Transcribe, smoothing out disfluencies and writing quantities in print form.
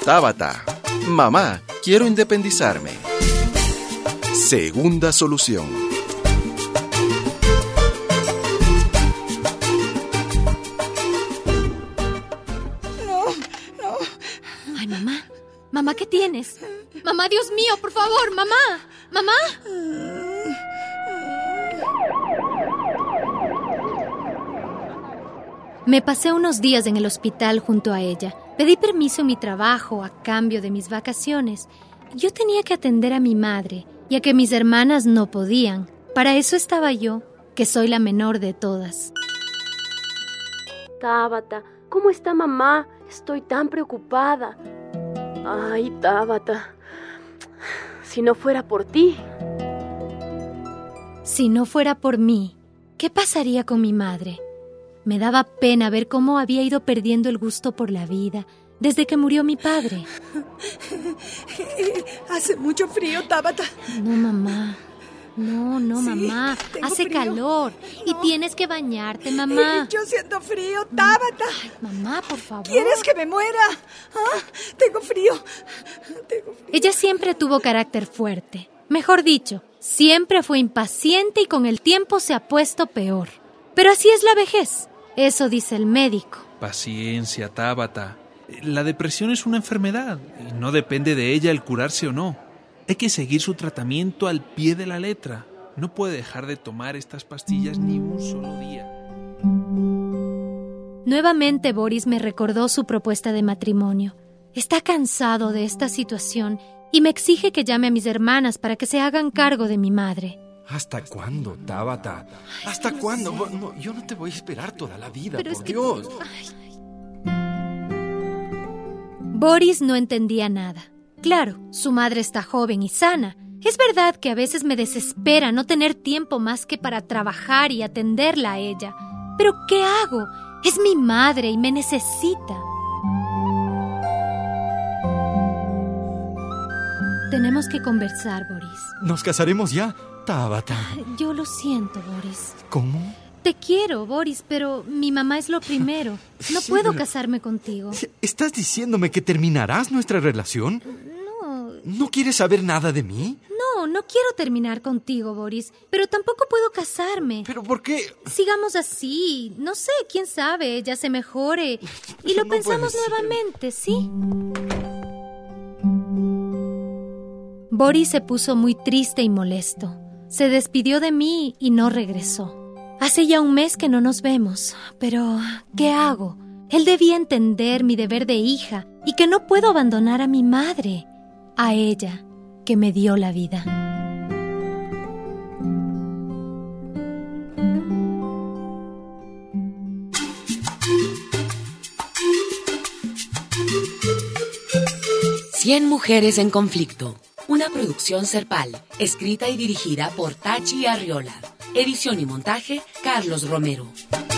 Tabata, mamá, quiero independizarme. Segunda solución. Ay, mamá. Mamá, ¿qué tienes? Mamá, Dios mío, por favor, mamá. Mamá. Me pasé unos días en el hospital junto a ella. Pedí permiso en mi trabajo a cambio de mis vacaciones. Yo tenía que atender a mi madre, ya que mis hermanas no podían. Para eso estaba yo, que soy la menor de todas. Tabata, ¿cómo está mamá? Estoy tan preocupada. Ay, Tabata, si no fuera por ti. Si no fuera por mí, ¿qué pasaría con mi madre? Me daba pena ver cómo había ido perdiendo el gusto por la vida desde que murió mi padre. Hace mucho frío, Tabata. No, mamá. No, Sí, mamá. tengo Hace frío. calor y No. tienes que bañarte, mamá. Yo siento frío, Tabata. Ay, mamá, por favor. ¿Quieres que me muera? ¿Ah? Tengo frío. Ella siempre tuvo carácter fuerte. Mejor dicho, siempre fue impaciente y con el tiempo se ha puesto peor. Pero así es la vejez. Eso dice el médico. Paciencia, Tabata. La depresión es una enfermedad y no depende de ella el curarse o no. Hay que seguir su tratamiento al pie de la letra. No puede dejar de tomar estas pastillas ni un solo día. Nuevamente Boris me recordó su propuesta de matrimonio. Está cansado de esta situación y me exige que llame a mis hermanas para que se hagan cargo de mi madre. ¿Hasta cuándo, Tabata? ¿Hasta cuándo? No, yo no te voy a esperar toda la vida, Pero por es que... Dios. Boris no entendía nada. Claro, su madre está joven y sana. Es verdad que a veces me desespera no tener tiempo más que para trabajar y atenderla a ella. Pero ¿qué hago? Es mi madre y me necesita. Tenemos que conversar, Boris. ¿Nos casaremos ya, Tabata? Yo lo siento, Boris. ¿Cómo? Te quiero, Boris, pero mi mamá es lo primero. No Sí, puedo pero- casarme contigo. ¿Estás diciéndome que terminarás nuestra relación? No, ¿No quieres saber nada de mí? no quiero terminar contigo, Boris, pero tampoco puedo casarme. ¿Pero por qué? Sigamos así, no sé, quién sabe, ella se mejore y lo No pensamos puede ser. nuevamente, ¿sí? Boris se puso muy triste y molesto. Se despidió de mí y no regresó. Hace ya un mes que no nos vemos, pero ¿qué hago? Él debía entender mi deber de hija y que no puedo abandonar a mi madre, a ella, que me dio la vida. Cien mujeres en conflicto. Una producción Serpal, escrita y dirigida por Tachi Arriola. Edición y montaje, Carlos Romero.